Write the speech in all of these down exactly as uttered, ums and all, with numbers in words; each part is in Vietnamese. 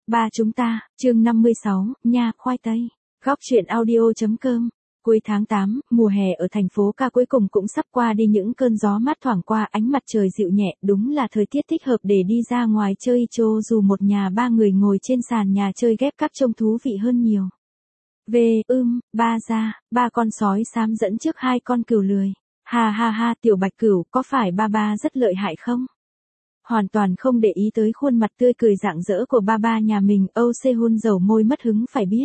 Ba chúng ta, chương năm mươi sáu, nha khoai tây. Góc truyện audio.com. Cuối tháng tám, mùa hè ở thành phố ca cuối cùng cũng sắp qua đi, những cơn gió mát thoảng qua, ánh mặt trời dịu nhẹ, đúng là thời tiết thích hợp để đi ra ngoài chơi, cho dù một nhà ba người ngồi trên sàn nhà chơi ghép cắp trông thú vị hơn nhiều. Về, ưm, ba ra, ba con sói xám dẫn trước hai con cừu lười. Ha ha ha, tiểu bạch cừu, có phải ba ba rất lợi hại không? Hoàn toàn không để ý tới khuôn mặt tươi cười rạng rỡ của ba ba nhà mình, Âu Sehun dầu môi mất hứng phải biết.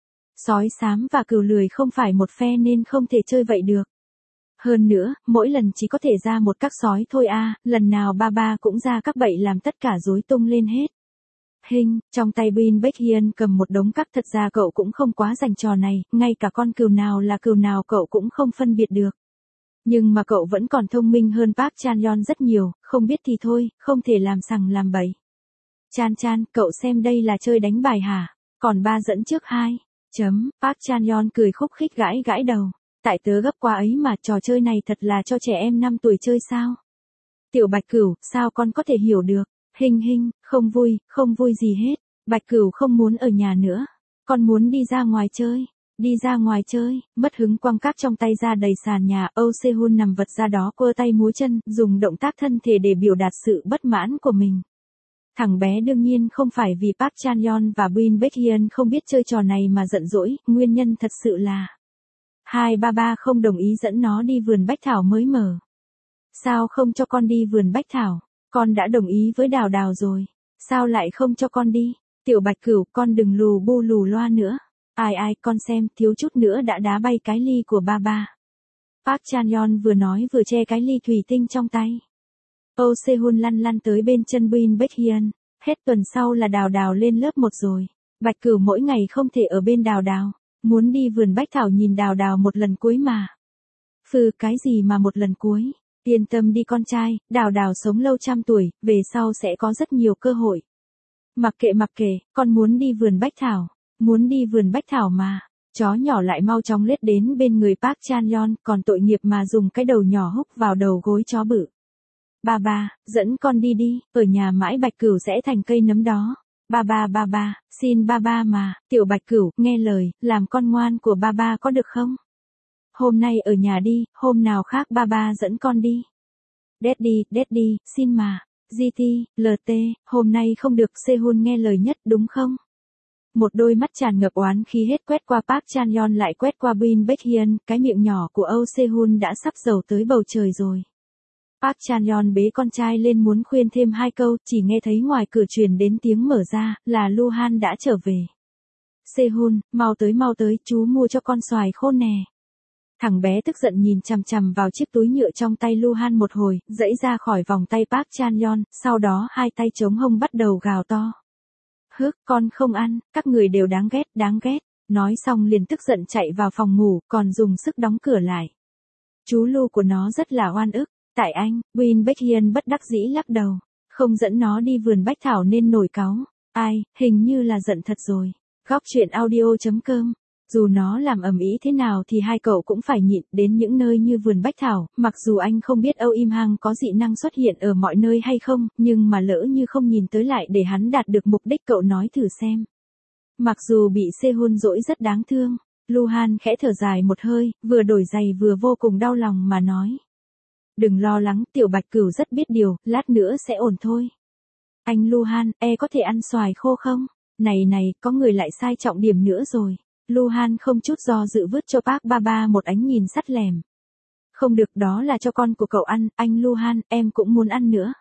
Sói xám và cừu lười không phải một phe nên không thể chơi vậy được. Hơn nữa, mỗi lần chỉ có thể ra một các sói thôi à, lần nào ba ba cũng ra các bậy làm tất cả rối tung lên hết. Hình, trong tay Bin Baekhyun cầm một đống các, thật ra cậu cũng không quá rành trò này, ngay cả con cừu nào là cừu nào cậu cũng không phân biệt được. Nhưng mà cậu vẫn còn thông minh hơn Park Chan-yeon rất nhiều, không biết thì thôi, không thể làm sằng làm bậy. Chan Chan, cậu xem đây là chơi đánh bài hả? Còn ba dẫn trước hai. Chấm, Park Chan-yeon cười khúc khích gãi gãi đầu. Tại tớ gấp quá ấy mà, trò chơi này thật là cho trẻ em năm tuổi chơi sao? Tiểu Bạch Cửu, sao con có thể hiểu được? Hình hình, không vui, không vui gì hết. Bạch Cửu không muốn ở nhà nữa. Con muốn đi ra ngoài chơi. Đi ra ngoài chơi, mất hứng quăng các trong tay ra đầy sàn nhà, Âu Sehun nằm vật ra đó quơ tay múa chân, dùng động tác thân thể để biểu đạt sự bất mãn của mình. Thằng bé đương nhiên không phải vì Park Chan-yeon và Bin Baekhyun không biết chơi trò này mà giận dỗi, nguyên nhân thật sự là hai ba ba không đồng ý dẫn nó đi vườn bách thảo mới mở. Sao không cho con đi vườn bách thảo? Con đã đồng ý với Đào Đào rồi, sao lại không cho con đi? Tiểu Bạch Cửu, con đừng lù bu lù loa nữa. Ai ai, con xem, thiếu chút nữa đã đá bay cái ly của ba ba. Park Chan-yeon vừa nói vừa che cái ly thủy tinh trong tay. Âu Sehun lăn lăn tới bên chân Bin Baekhyun. Hết tuần sau là Đào Đào lên lớp một rồi. Bạch Cửu mỗi ngày không thể ở bên Đào Đào. Muốn đi vườn bách thảo nhìn Đào Đào một lần cuối mà. Phừ, cái gì mà một lần cuối? Yên tâm đi con trai, Đào Đào sống lâu trăm tuổi, về sau sẽ có rất nhiều cơ hội. Mặc kệ mặc kệ, con muốn đi vườn bách thảo. Muốn đi vườn bách thảo mà. Chó nhỏ lại mau chóng lết đến bên người Park Chan-yeon, còn tội nghiệp mà dùng cái đầu nhỏ húc vào đầu gối chó bự. Ba ba, dẫn con đi đi, ở nhà mãi Bạch Cửu sẽ thành cây nấm đó. Ba ba ba ba, xin ba ba mà, tiểu Bạch Cửu, nghe lời, làm con ngoan của ba ba có được không? Hôm nay ở nhà đi, hôm nào khác ba ba dẫn con đi. Daddy, Daddy, xin mà. giê tê, lờ tê, hôm nay không được, Sehun nghe lời nhất đúng không? Một đôi mắt tràn ngập oán khi hết quét qua Park Chan-yeon lại quét qua Bin Baekhyun, cái miệng nhỏ của Âu Sehun đã sắp dầu tới bầu trời rồi. Park Chan-yeon bế con trai lên muốn khuyên thêm hai câu, chỉ nghe thấy ngoài cửa truyền đến tiếng mở ra, là Luhan đã trở về. Sehun, mau tới mau tới, chú mua cho con xoài khô nè. Thằng bé tức giận nhìn chằm chằm vào chiếc túi nhựa trong tay Luhan một hồi, giãy ra khỏi vòng tay Park Chan-yeon, sau đó hai tay chống hông bắt đầu gào to. Hức, con không ăn, các người đều đáng ghét, đáng ghét. Nói xong liền tức giận chạy vào phòng ngủ, còn dùng sức đóng cửa lại. Chú Lu của nó rất là oan ức. Tại anh, Bin Baekhyun bất đắc dĩ lắc đầu. Không dẫn nó đi vườn bách thảo nên nổi cáu. Ai, hình như là giận thật rồi. Góc truyện audio.com. Dù nó làm ầm ĩ thế nào thì hai cậu cũng phải nhịn, đến những nơi như vườn bách thảo, mặc dù anh không biết Âu Im Hang có dị năng xuất hiện ở mọi nơi hay không, nhưng mà lỡ như không nhìn tới lại để hắn đạt được mục đích, cậu nói thử xem. Mặc dù bị Sehun dỗi rất đáng thương, Luhan khẽ thở dài một hơi, vừa đổi giày vừa vô cùng đau lòng mà nói. Đừng lo lắng, tiểu Bạch Cửu rất biết điều, lát nữa sẽ ổn thôi. Anh Luhan, e có thể ăn xoài khô không? Này này, có người lại sai trọng điểm nữa rồi. Luhan không chút do dự vứt cho Park ba ba một ánh nhìn sắt lẻm. Không được, đó là cho con của cậu ăn, anh Luhan, em cũng muốn ăn nữa.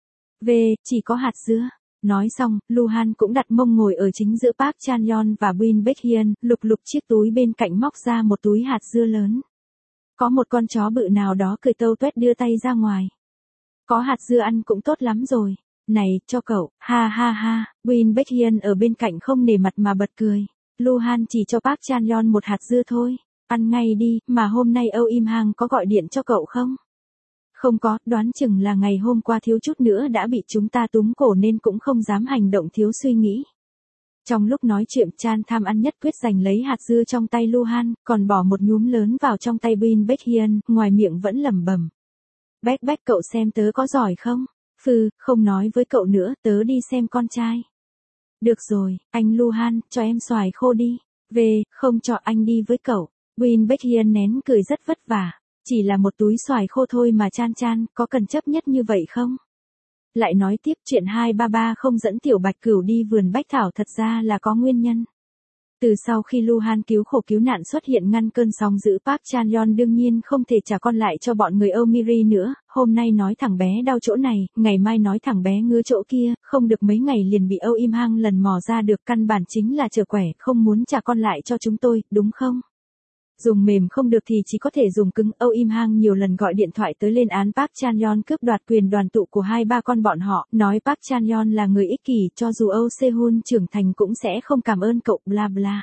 Về, chỉ có hạt dưa. Nói xong, Luhan cũng đặt mông ngồi ở chính giữa Park Chan-yeon và Bin Baekhyun, lục lục chiếc túi bên cạnh móc ra một túi hạt dưa lớn. Có một con chó bự nào đó cười tâu tuét đưa tay ra ngoài. Có hạt dưa ăn cũng tốt lắm rồi. Này, cho cậu, ha ha ha, Bin Baekhyun ở bên cạnh không nể mặt mà bật cười. Luhan chỉ cho Park Chan-yeon một hạt dưa thôi. Ăn ngay đi, mà hôm nay Âu Im Hang có gọi điện cho cậu không? Không có, đoán chừng là ngày hôm qua thiếu chút nữa đã bị chúng ta túm cổ nên cũng không dám hành động thiếu suy nghĩ. Trong lúc nói chuyện, Chan tham ăn nhất quyết giành lấy hạt dưa trong tay Luhan, còn bỏ một nhúm lớn vào trong tay Bin Baekhyun, ngoài miệng vẫn lẩm bẩm. Bách bách, cậu xem tớ có giỏi không? Phừ, không nói với cậu nữa, tớ đi xem con trai. Được rồi, anh Luhan, cho em xoài khô đi. Về, không cho anh đi với cậu. Win Baekhyun nén cười rất vất vả. Chỉ là một túi xoài khô thôi mà Chan Chan, có cần chấp nhất như vậy không? Lại nói tiếp chuyện hai ba ba không dẫn Tiểu Bạch Cửu đi vườn bách thảo thật ra là có nguyên nhân. Từ sau khi Luhan cứu khổ cứu nạn xuất hiện ngăn cơn sóng dữ, Park Chan Yeon đương nhiên không thể trả con lại cho bọn người Âu Miri nữa, hôm nay nói thằng bé đau chỗ này, ngày mai nói thằng bé ngứa chỗ kia, không được mấy ngày liền bị Âu Im Hang lần mò ra được, căn bản chính là trở quẻ, không muốn trả con lại cho chúng tôi, đúng không? Dùng mềm không được thì chỉ có thể dùng cứng. Âu Im Hang nhiều lần gọi điện thoại tới lên án Park Chan Yeon cướp đoạt quyền đoàn tụ của hai ba con bọn họ, nói Park Chan Yeon là người ích kỷ, cho dù Âu Se-hun trưởng thành cũng sẽ không cảm ơn cậu, bla bla.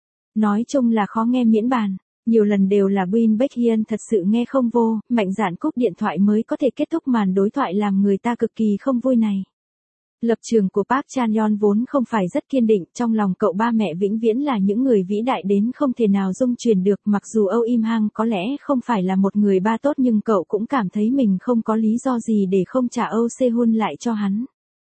Nói chung là khó nghe miễn bàn, nhiều lần đều là Win Baekhyun thật sự nghe không vô, mạnh dạn cúp điện thoại mới có thể kết thúc màn đối thoại làm người ta cực kỳ không vui này. Lập trường của Park Chan Yeon vốn không phải rất kiên định, trong lòng cậu ba mẹ vĩnh viễn là những người vĩ đại đến không thể nào dung chuyển được, mặc dù Âu Im Hang có lẽ không phải là một người ba tốt nhưng cậu cũng cảm thấy mình không có lý do gì để không trả Âu Se-hun lại cho hắn.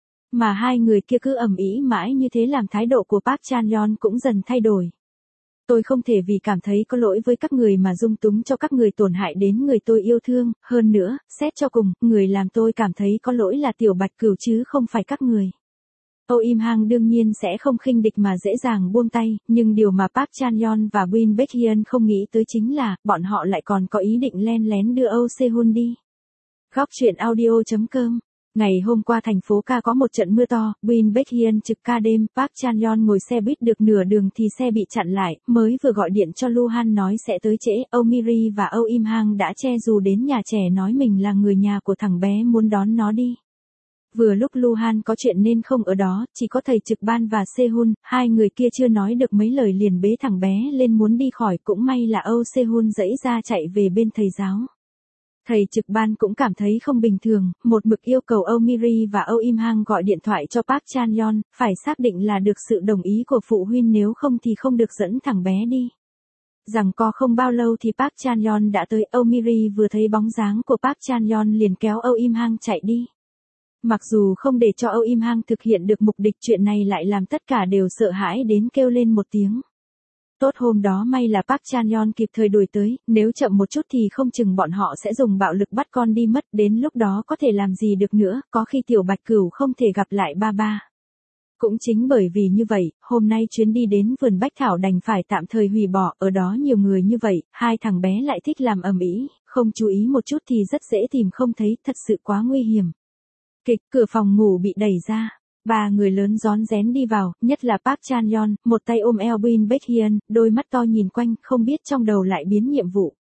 Mà hai người kia cứ ầm ĩ mãi như thế làm thái độ của Park Chan Yeon cũng dần thay đổi. Tôi không thể vì cảm thấy có lỗi với các người mà dung túng cho các người tổn hại đến người tôi yêu thương, hơn nữa, xét cho cùng, người làm tôi cảm thấy có lỗi là Tiểu Bạch Cửu chứ không phải các người. Âu Im Hang đương nhiên sẽ không khinh địch mà dễ dàng buông tay, nhưng điều mà Park Chan Yeon và Win Baekhyun không nghĩ tới chính là, bọn họ lại còn có ý định len lén đưa Âu Se-hun đi. Góc truyện audio chấm com. Ngày hôm qua thành phố Ca có một trận mưa to, Win Baekhyun trực ca đêm, Park Chan Yeon ngồi xe buýt được nửa đường thì xe bị chặn lại, mới vừa gọi điện cho Luhan nói sẽ tới trễ, Âu Miri và Âu Im Hang đã che dù đến nhà trẻ nói mình là người nhà của thằng bé muốn đón nó đi. Vừa lúc Luhan có chuyện nên không ở đó, chỉ có thầy trực ban và Se-hun, hai người kia chưa nói được mấy lời liền bế thằng bé lên muốn đi khỏi, cũng may là Âu Se-hun dãy ra chạy về bên thầy giáo. Thầy trực ban cũng cảm thấy không bình thường, một mực yêu cầu Âu Miri và Âu Im Hang gọi điện thoại cho Park Chan Yeon, phải xác định là được sự đồng ý của phụ huynh nếu không thì không được dẫn thằng bé đi. Rằng co không bao lâu thì Park Chan Yeon đã tới, Âu Miri vừa thấy bóng dáng của Park Chan Yeon liền kéo Âu Im Hang chạy đi. Mặc dù không để cho Âu Im Hang thực hiện được mục đích, chuyện này lại làm tất cả đều sợ hãi đến kêu lên một tiếng. Tốt hôm đó may là Park Chan Yeon kịp thời đuổi tới, nếu chậm một chút thì không chừng bọn họ sẽ dùng bạo lực bắt con đi mất, đến lúc đó có thể làm gì được nữa, có khi Tiểu Bạch Cửu không thể gặp lại ba ba. Cũng chính bởi vì như vậy, hôm nay chuyến đi đến vườn bách thảo đành phải tạm thời hủy bỏ, ở đó nhiều người như vậy, hai thằng bé lại thích làm ầm ĩ, không chú ý một chút thì rất dễ tìm không thấy, thật sự quá nguy hiểm. Kịch, cửa phòng ngủ bị đẩy ra. Ba người lớn rón rén đi vào, nhất là Park Chan Yeon, một tay ôm eo Win Baekhyun, đôi mắt to nhìn quanh, không biết trong đầu lại biến nhiệm vụ.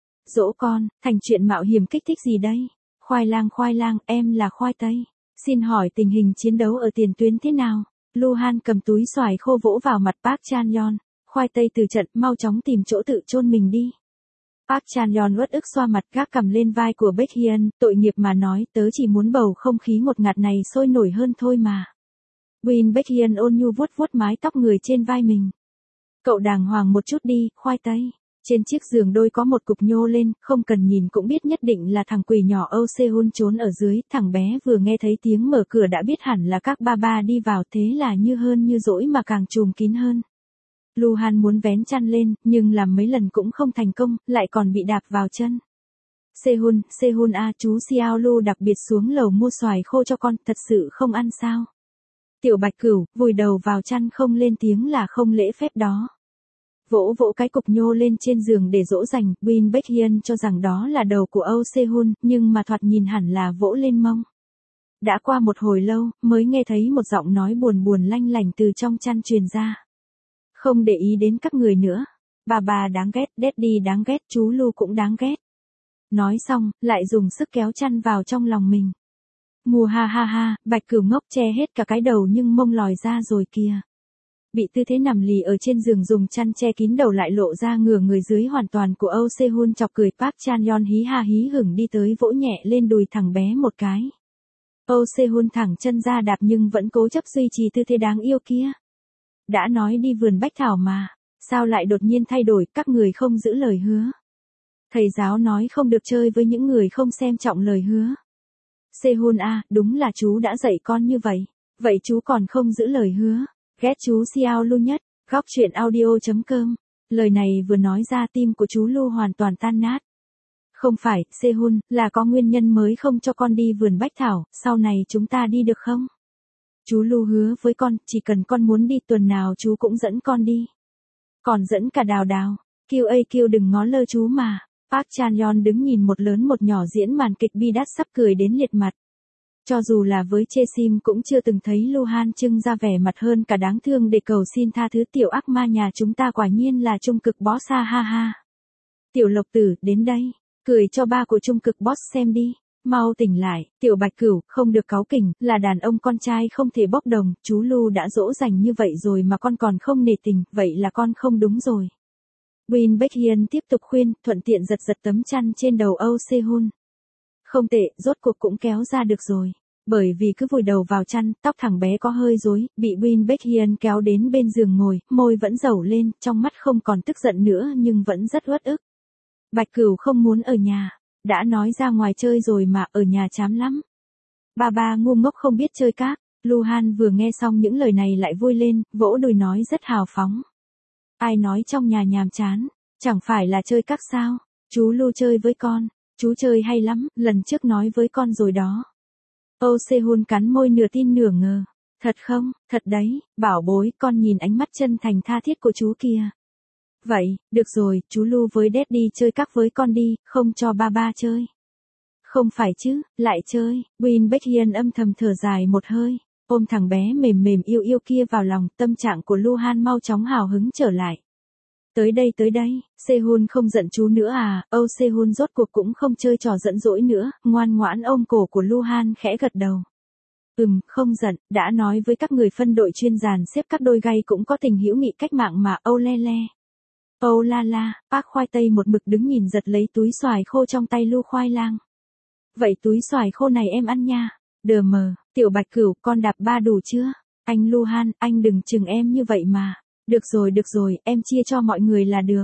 Dỗ con, thành chuyện mạo hiểm kích thích gì đây? Khoai lang khoai lang, em là khoai tây. Xin hỏi tình hình chiến đấu ở tiền tuyến thế nào? Luhan cầm túi xoài khô vỗ vào mặt Park Chan Yeon. Khoai tây từ trận, mau chóng tìm chỗ tự chôn mình đi. Park Chan Yeon uất ức xoa mặt gác cầm lên vai của Baekhyun, tội nghiệp mà nói, tớ chỉ muốn bầu không khí ngột ngạt này sôi nổi hơn thôi mà. Win Baekhyun ôn nhu vuốt vuốt mái tóc người trên vai mình. Cậu đàng hoàng một chút đi, khoai tây. Trên chiếc giường đôi có một cục nhô lên, không cần nhìn cũng biết nhất định là thằng quỷ nhỏ Âu Se-hun trốn ở dưới, thằng bé vừa nghe thấy tiếng mở cửa đã biết hẳn là các ba ba đi vào, thế là như hơn như dỗi mà càng trùm kín hơn. Luhan muốn vén chăn lên, nhưng làm mấy lần cũng không thành công, lại còn bị đạp vào chân. Se-hun, Se-hun a, chú Xiao Lu đặc biệt xuống lầu mua xoài khô cho con, thật sự không ăn sao? Tiểu Bạch Cửu, vùi đầu vào chăn không lên tiếng là không lễ phép đó. Vỗ vỗ cái cục nhô lên trên giường để dỗ dành, Win Baekhyun cho rằng đó là đầu của Âu Se-hun, nhưng mà thoạt nhìn hẳn là vỗ lên mông. Đã qua một hồi lâu, mới nghe thấy một giọng nói buồn buồn lanh lành từ trong chăn truyền ra. Không để ý đến các người nữa. Bà bà đáng ghét, Daddy đáng ghét, chú Lu cũng đáng ghét. Nói xong, lại dùng sức kéo chăn vào trong lòng mình. Mùa ha ha ha, Bạch Cửu ngốc che hết cả cái đầu nhưng mông lòi ra rồi kìa. Bị tư thế nằm lì ở trên giường dùng chăn che kín đầu lại lộ ra ngửa người dưới hoàn toàn của Âu Se-hun chọc cười. Park Chan Yeon hí ha hí hửng đi tới vỗ nhẹ lên đùi thằng bé một cái. Âu Se-hun thẳng chân ra đạp nhưng vẫn cố chấp duy trì tư thế đáng yêu kia. Đã nói đi vườn bách thảo mà, sao lại đột nhiên thay đổi, các người không giữ lời hứa. Thầy giáo nói không được chơi với những người không xem trọng lời hứa. Se-hun a, đúng là chú đã dạy con như vậy, vậy chú còn không giữ lời hứa. Ghét chú Xiao Lu nhất. Góc chuyện audio.com. Lời này vừa nói ra tim của chú Lu hoàn toàn tan nát. Không phải, Sehun, là có nguyên nhân mới không cho con đi vườn bách thảo, sau này chúng ta đi được không? Chú Lu hứa với con, chỉ cần con muốn đi tuần nào chú cũng dẫn con đi. Còn dẫn cả Đào Đào. Kiều ơi Kiều đừng ngó lơ chú mà. Park Chan-yeon đứng nhìn một lớn một nhỏ diễn màn kịch bi đát sắp cười đến liệt mặt. Cho dù là với Chê Sim cũng chưa từng thấy Lu Han trưng ra vẻ mặt hơn cả đáng thương để cầu xin tha thứ tiểu ác ma nhà chúng ta quả nhiên là trung cực boss ha ha ha. Tiểu Lộc Tử, đến đây, cười cho ba của trung cực boss xem đi. Mau tỉnh lại, tiểu Bạch Cửu, không được cáu kỉnh, là đàn ông con trai không thể bốc đồng, chú Lu đã dỗ dành như vậy rồi mà con còn không nể tình, vậy là con không đúng rồi. Win Baekhyun tiếp tục khuyên, thuận tiện giật giật tấm chăn trên đầu Âu Sehun. Không tệ, rốt cuộc cũng kéo ra được rồi. Bởi vì cứ vùi đầu vào chăn, tóc thằng bé có hơi rối, bị Win Baekhyun kéo đến bên giường ngồi, môi vẫn dẩu lên, trong mắt không còn tức giận nữa nhưng vẫn rất uất ức. Bạch Cửu không muốn ở nhà. Đã nói ra ngoài chơi rồi mà, ở nhà chán lắm. Ba ba ngu ngốc không biết chơi các. Lu Han vừa nghe xong những lời này lại vui lên, vỗ đùi nói rất hào phóng. Ai nói trong nhà nhàm chán, chẳng phải là chơi các sao? Chú Lu chơi với con, chú chơi hay lắm, lần trước nói với con rồi đó. Âu Sehun cắn môi nửa tin nửa ngờ. Thật không, thật đấy, bảo bối, con nhìn ánh mắt chân thành tha thiết của chú kìa. Vậy, được rồi, chú Lu với Daddy chơi các với con đi, không cho ba ba chơi. Không phải chứ, lại chơi. Win Baekhyun âm thầm thở dài một hơi, ôm thằng bé mềm mềm yêu yêu kia vào lòng, tâm trạng của Lu Han mau chóng hào hứng trở lại. Tới đây tới đây, Sehun không giận chú nữa à? Âu Sehun rốt cuộc cũng không chơi trò giận dỗi nữa, ngoan ngoãn ôm cổ của Lu Han khẽ gật đầu. Ừm, không giận, đã nói với các người phân đội chuyên dàn xếp các đôi gay cũng có tình hữu nghị cách mạng mà. Âu le le. Âu la la, Park khoai tây một mực đứng nhìn giật lấy túi xoài khô trong tay Lu khoai lang. Vậy túi xoài khô này em ăn nha. Đờ mờ, tiểu Bạch Cửu, con đạp ba đủ chưa? Anh Lu Han, anh đừng chừng em như vậy mà. Được rồi được rồi, em chia cho mọi người là được.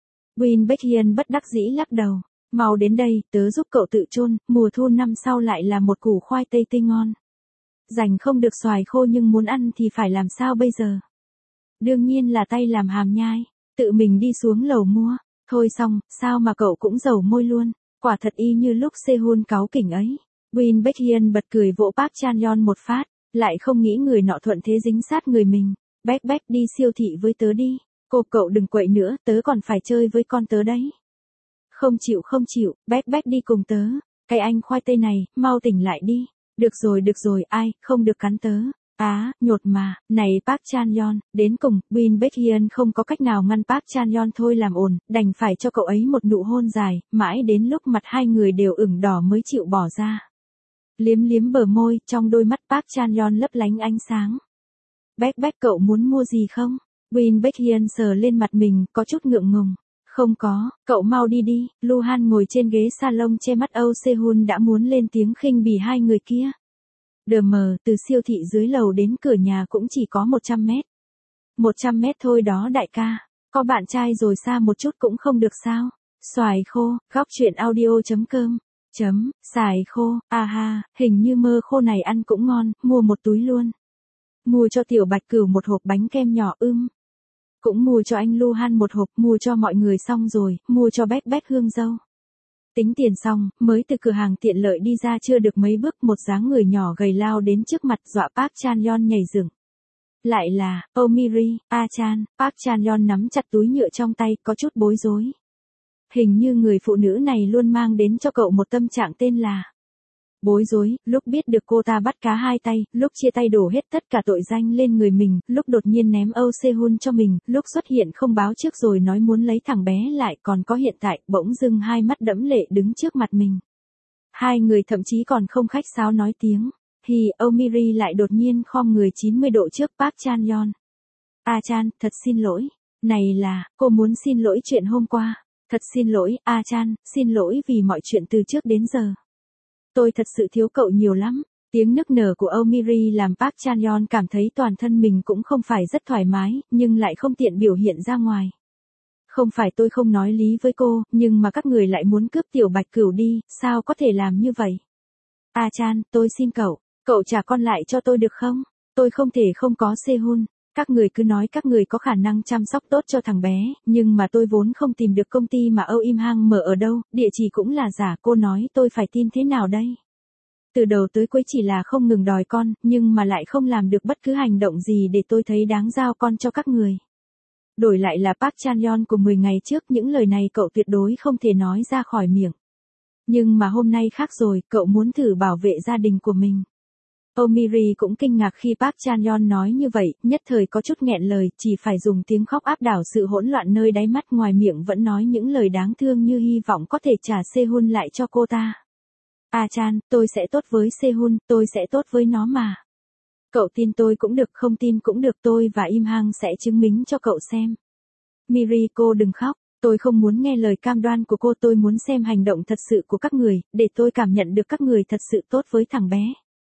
Win Baekhyun bất đắc dĩ lắc đầu. Mau đến đây, tớ giúp cậu tự chôn, mùa thu năm sau lại là một củ khoai tây tươi ngon. Dành không được xoài khô nhưng muốn ăn thì phải làm sao bây giờ? Đương nhiên là tay làm hàm nhai. Tự mình đi xuống lầu mua. Thôi xong, sao mà cậu cũng dầu môi luôn. Quả thật y như lúc Sehun cáu kỉnh ấy. Win Baekhyun bật cười vỗ Park Chan-yeon một phát. Lại không nghĩ người nọ thuận thế dính sát người mình. Bách bách đi siêu thị với tớ đi. Cô cậu đừng quậy nữa, tớ còn phải chơi với con tớ đấy. Không chịu không chịu, bách bách đi cùng tớ. Cái anh khoai tây này, mau tỉnh lại đi. Được rồi được rồi, ai, không được cắn tớ. Á, à, nhột mà, này Park Chan-yeon, đến cùng, Win Baekhyun không có cách nào ngăn Park Chan-yeon thôi làm ồn, đành phải cho cậu ấy một nụ hôn dài, mãi đến lúc mặt hai người đều ửng đỏ mới chịu bỏ ra. Liếm liếm bờ môi, trong đôi mắt Park Chan-yeon lấp lánh ánh sáng. Bách bách cậu muốn mua gì không? Win Baekhyun sờ lên mặt mình, có chút ngượng ngùng. Không có, cậu mau đi đi. Lu Han ngồi trên ghế salon che mắt Âu Sehun đã muốn lên tiếng khinh bỉ hai người kia. Đờ mờ, từ siêu thị dưới lầu đến cửa nhà cũng chỉ có một trăm mét. một trăm mét thôi đó đại ca. Có bạn trai rồi xa một chút cũng không được sao? Xoài khô, góc chuyện audio.com. Chấm, xài khô, à ha, hình như mơ khô này ăn cũng ngon, mua một túi luôn. Mua cho tiểu Bạch Cửu một hộp bánh kem nhỏ ưm. Cũng mua cho anh Lu Han một hộp, mua cho mọi người xong rồi, mua cho Bách Bách hương dâu. Tính tiền xong, mới từ cửa hàng tiện lợi đi ra chưa được mấy bước, một dáng người nhỏ gầy lao đến trước mặt dọa Park Chan-yeon nhảy dựng. Lại là, Oh Miri, A Chan, Park Chan-yeon nắm chặt túi nhựa trong tay, có chút bối rối. Hình như người phụ nữ này luôn mang đến cho cậu một tâm trạng tên là bối rối, lúc biết được cô ta bắt cá hai tay, lúc chia tay đổ hết tất cả tội danh lên người mình, lúc đột nhiên ném Âu Sehun cho mình, lúc xuất hiện không báo trước rồi nói muốn lấy thằng bé lại, còn có hiện tại, bỗng dưng hai mắt đẫm lệ đứng trước mặt mình. Hai người thậm chí còn không khách sáo nói tiếng. Thì, Âu Miri lại đột nhiên khom người chín mươi độ trước Park Chan-yeon. A Chan, thật xin lỗi. Này là, cô muốn xin lỗi chuyện hôm qua. Thật xin lỗi, A Chan, xin lỗi vì mọi chuyện từ trước đến giờ. Tôi thật sự thiếu cậu nhiều lắm. Tiếng nức nở của Âu Miri làm Park Chan-yeon cảm thấy toàn thân mình cũng không phải rất thoải mái, nhưng lại không tiện biểu hiện ra ngoài. Không phải tôi không nói lý với cô, nhưng mà các người lại muốn cướp tiểu Bạch Cửu đi, sao có thể làm như vậy? A Chan, tôi xin cậu, cậu trả con lại cho tôi được không? Tôi không thể không có Sehun. Các người cứ nói các người có khả năng chăm sóc tốt cho thằng bé, nhưng mà tôi vốn không tìm được công ty mà Âu Im Hang mở ở đâu, địa chỉ cũng là giả, cô nói tôi phải tin thế nào đây? Từ đầu tới cuối chỉ là không ngừng đòi con, nhưng mà lại không làm được bất cứ hành động gì để tôi thấy đáng giao con cho các người. Đổi lại là Park Chan-yeon của mười ngày trước, những lời này cậu tuyệt đối không thể nói ra khỏi miệng. Nhưng mà hôm nay khác rồi, cậu muốn thử bảo vệ gia đình của mình. Oh Miri cũng kinh ngạc khi Park Chan-yeon nói như vậy, nhất thời có chút nghẹn lời, chỉ phải dùng tiếng khóc áp đảo sự hỗn loạn nơi đáy mắt, ngoài miệng vẫn nói những lời đáng thương như hy vọng có thể trả Sehun lại cho cô ta. A Chan, tôi sẽ tốt với Sehun, tôi sẽ tốt với nó mà. Cậu tin tôi cũng được, không tin cũng được, tôi và Im Hang sẽ chứng minh cho cậu xem. Miri, cô đừng khóc, tôi không muốn nghe lời cam đoan của cô, tôi muốn xem hành động thật sự của các người, để tôi cảm nhận được các người thật sự tốt với thằng bé.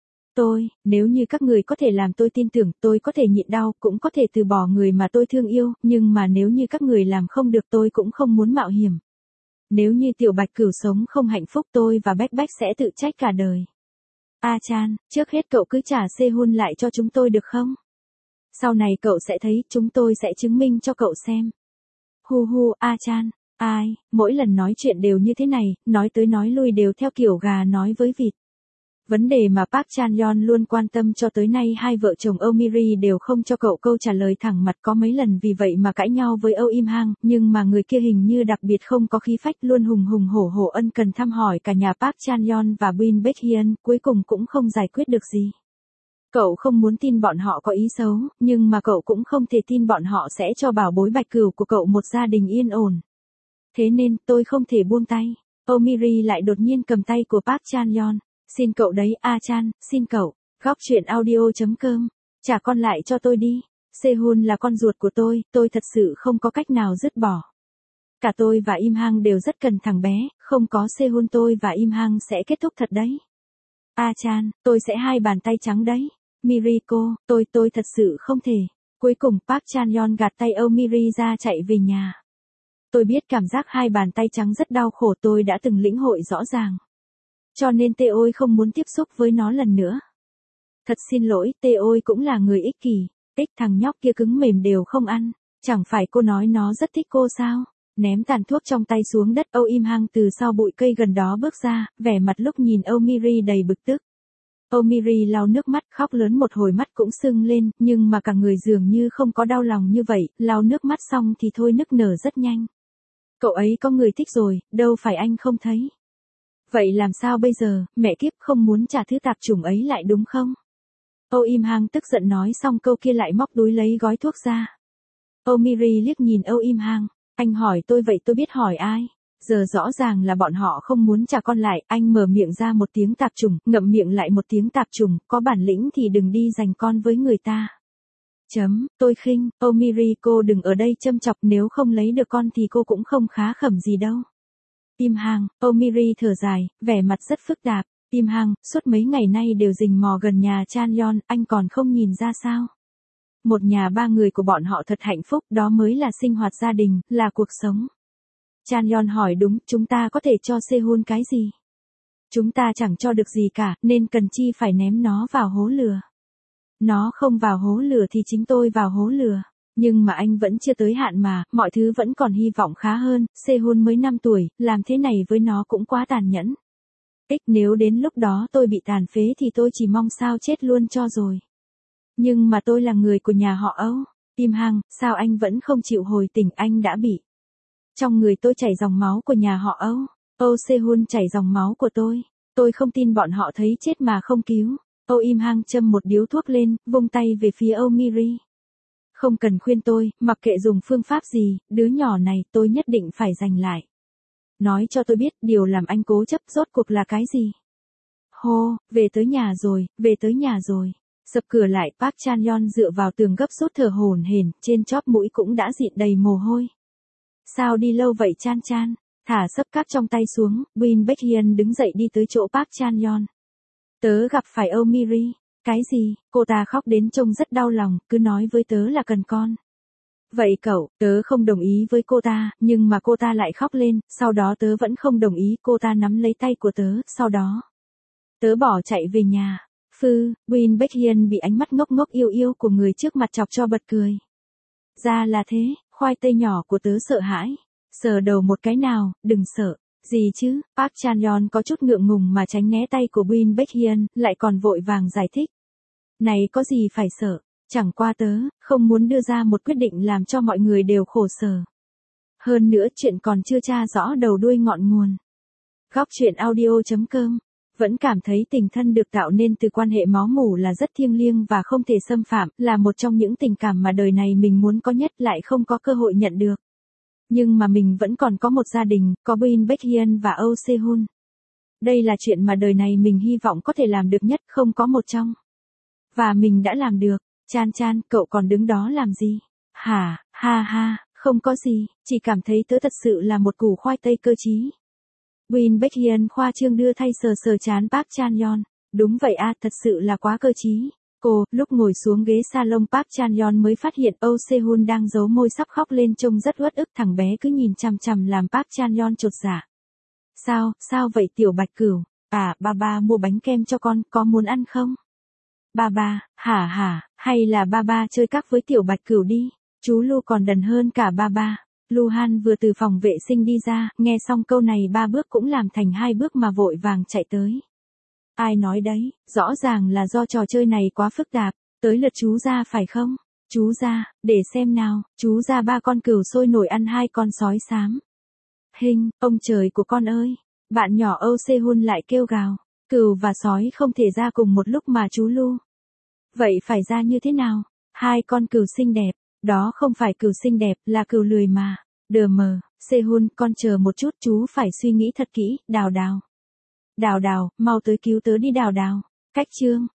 Tôi, nếu như các người có thể làm tôi tin tưởng, tôi có thể nhịn đau, cũng có thể từ bỏ người mà tôi thương yêu, nhưng mà nếu như các người làm không được tôi cũng không muốn mạo hiểm. Nếu như Tiểu Bạch Cửu sống không hạnh phúc, tôi và Bách Bách sẽ tự trách cả đời. A Chan, trước hết cậu cứ trả Sehun lại cho chúng tôi được không? Sau này cậu sẽ thấy, chúng tôi sẽ chứng minh cho cậu xem. Hu hu, A Chan, ai, mỗi lần nói chuyện đều như thế này, nói tới nói lui đều theo kiểu gà nói với vịt. Vấn đề mà Park Chan-yeon luôn quan tâm cho tới nay, hai vợ chồng Oh Miri đều không cho cậu câu trả lời thẳng mặt, có mấy lần vì vậy mà cãi nhau với Oh Im Hang, nhưng mà người kia hình như đặc biệt không có khí phách, luôn hùng hùng hổ hổ ân cần thăm hỏi cả nhà Park Chan-yeon và Bin Baek-hyun, cuối cùng cũng không giải quyết được gì. Cậu không muốn tin bọn họ có ý xấu, nhưng mà cậu cũng không thể tin bọn họ sẽ cho bảo bối Bạch Cửu của cậu một gia đình yên ổn. Thế nên, tôi không thể buông tay. Oh Miri lại đột nhiên cầm tay của Park Chan-yeon. Xin cậu đấy, A Chan, xin cậu. Góc truyện audio chấm com. Trả con lại cho tôi đi. Sehun là con ruột của tôi, tôi thật sự không có cách nào dứt bỏ. Cả tôi và Im Hang đều rất cần thằng bé, không có Sehun tôi và Im Hang sẽ kết thúc thật đấy. A Chan, tôi sẽ hai bàn tay trắng đấy. Miriko, tôi tôi thật sự không thể. Cuối cùng Park Chan-yeon gạt tay Oh Miri ra chạy về nhà. Tôi biết cảm giác hai bàn tay trắng rất đau khổ, tôi đã từng lĩnh hội rõ ràng. Cho nên Tê Ôi không muốn tiếp xúc với nó lần nữa. Thật xin lỗi, Tê Ôi cũng là người ích kỷ. Ích thằng nhóc kia cứng mềm đều không ăn. Chẳng phải cô nói nó rất thích cô sao? Ném tàn thuốc trong tay xuống đất, Oh Im Hang từ sau bụi cây gần đó bước ra, vẻ mặt lúc nhìn Oh Miri đầy bực tức. Oh Miri lau nước mắt, khóc lớn một hồi, mắt cũng sưng lên, nhưng mà cả người dường như không có đau lòng như vậy, lau nước mắt xong thì thôi nức nở rất nhanh. Cậu ấy có người thích rồi, đâu phải anh không thấy. Vậy làm sao bây giờ, mẹ kiếp, không muốn trả thứ tạp chủng ấy lại đúng không? Oh Im Hang tức giận nói xong câu kia lại móc túi lấy gói thuốc ra. Oh Miri liếc nhìn Oh Im Hang, anh hỏi tôi vậy tôi biết hỏi ai? Giờ rõ ràng là bọn họ không muốn trả con lại, anh mở miệng ra một tiếng tạp chủng, ngậm miệng lại một tiếng tạp chủng, có bản lĩnh thì đừng đi giành con với người ta. Chấm, tôi khinh, Oh Miri cô đừng ở đây châm chọc, nếu không lấy được con thì cô cũng không khá khẩm gì đâu. Im Hang, Oh Miri thở dài, vẻ mặt rất phức tạp. Im Hang, suốt mấy ngày nay đều rình mò gần nhà Chan-yeon, anh còn không nhìn ra sao? Một nhà ba người của bọn họ thật hạnh phúc, đó mới là sinh hoạt gia đình, là cuộc sống. Chan-yeon hỏi đúng, chúng ta có thể cho Sehun cái gì? Chúng ta chẳng cho được gì cả, nên cần chi phải ném nó vào hố lửa. Nó không vào hố lửa thì chính tôi vào hố lửa. Nhưng mà anh vẫn chưa tới hạn mà, mọi thứ vẫn còn hy vọng khá hơn, Sehun mới năm tuổi, làm thế này với nó cũng quá tàn nhẫn. Ích nếu đến lúc đó tôi bị tàn phế thì tôi chỉ mong sao chết luôn cho rồi. Nhưng mà tôi là người của nhà họ Âu. Im Hang, sao anh vẫn không chịu hồi tỉnh, anh đã bị. Trong người tôi chảy dòng máu của nhà họ Âu. Oh Sehun chảy dòng máu của tôi. Tôi không tin bọn họ thấy chết mà không cứu. Oh Im Hang châm một điếu thuốc lên, vung tay về phía Oh Miri. Không cần khuyên tôi, mặc kệ dùng phương pháp gì, đứa nhỏ này tôi nhất định phải giành lại. Nói cho tôi biết điều làm anh cố chấp rốt cuộc là cái gì. Hô, về tới nhà rồi, về tới nhà rồi. Sập cửa lại, Park Chan-yeon dựa vào tường gấp rút thở hổn hển, trên chóp mũi cũng đã dịn đầy mồ hôi. Sao đi lâu vậy Chan Chan? Thả sấp cát trong tay xuống, Bin Baek-hyun đứng dậy đi tới chỗ Park Chan-yeon. Tớ gặp phải Oh Miri. Cái gì? Cô ta khóc đến trông rất đau lòng, cứ nói với tớ là cần con. Vậy cậu, tớ không đồng ý với cô ta, nhưng mà cô ta lại khóc lên, sau đó tớ vẫn không đồng ý, cô ta nắm lấy tay của tớ, sau đó tớ bỏ chạy về nhà. Phư, Win Baekhyun bị ánh mắt ngốc ngốc yêu yêu của người trước mặt chọc cho bật cười. Ra là thế, khoai tây nhỏ của tớ sợ hãi. Sờ đầu một cái nào, đừng sợ. Gì chứ, Park Chan-yeon có chút ngượng ngùng mà tránh né tay của Win Baekhyun, lại còn vội vàng giải thích. Này có gì phải sợ, chẳng qua tớ, không muốn đưa ra một quyết định làm cho mọi người đều khổ sở. Hơn nữa chuyện còn chưa tra rõ đầu đuôi ngọn nguồn. Góc truyện audio chấm com vẫn cảm thấy tình thân được tạo nên từ quan hệ máu mủ là rất thiêng liêng và không thể xâm phạm, là một trong những tình cảm mà đời này mình muốn có nhất lại không có cơ hội nhận được. Nhưng mà mình vẫn còn có một gia đình, có Win Baekhyun và Oh Se-hun. Đây là chuyện mà đời này mình hy vọng có thể làm được nhất, không có một trong. Và mình đã làm được. Chan Chan, cậu còn đứng đó làm gì? Hả, ha ha, không có gì, chỉ cảm thấy tớ thật sự là một củ khoai tây cơ trí. Win Baekhyun khoa trương đưa thay sờ sờ chán Park Chan-yeon. Đúng vậy a, thật sự là quá cơ trí. Cô, lúc ngồi xuống ghế salon Park Chan-yeon mới phát hiện Oh Se-hun đang giấu môi sắp khóc lên trông rất uất ức, thằng bé cứ nhìn chằm chằm làm Park Chan-yeon chột dạ. Sao, sao vậy tiểu bạch cửu? À, ba ba mua bánh kem cho con, có muốn ăn không? Ba ba, hả hả, hay là ba ba chơi các với tiểu bạch cửu đi? Chú Lu còn đần hơn cả ba ba. Lu Han vừa từ phòng vệ sinh đi ra, nghe xong câu này ba bước cũng làm thành hai bước mà vội vàng chạy tới. Ai nói đấy, rõ ràng là do trò chơi này quá phức tạp, tới lượt chú ra phải không? Chú ra, để xem nào, chú ra ba con cừu sôi nổi ăn hai con sói xám. Hình, ông trời của con ơi, bạn nhỏ Oh Se-hun lại kêu gào, cừu và sói không thể ra cùng một lúc mà chú Lu. Vậy phải ra như thế nào? Hai con cừu xinh đẹp, đó không phải cừu xinh đẹp, là cừu lười mà. Đờ mờ, Se-hun, con chờ một chút, chú phải suy nghĩ thật kỹ, đào đào. Đào đào, mau tới cứu tớ đi đào đào. Cách chương.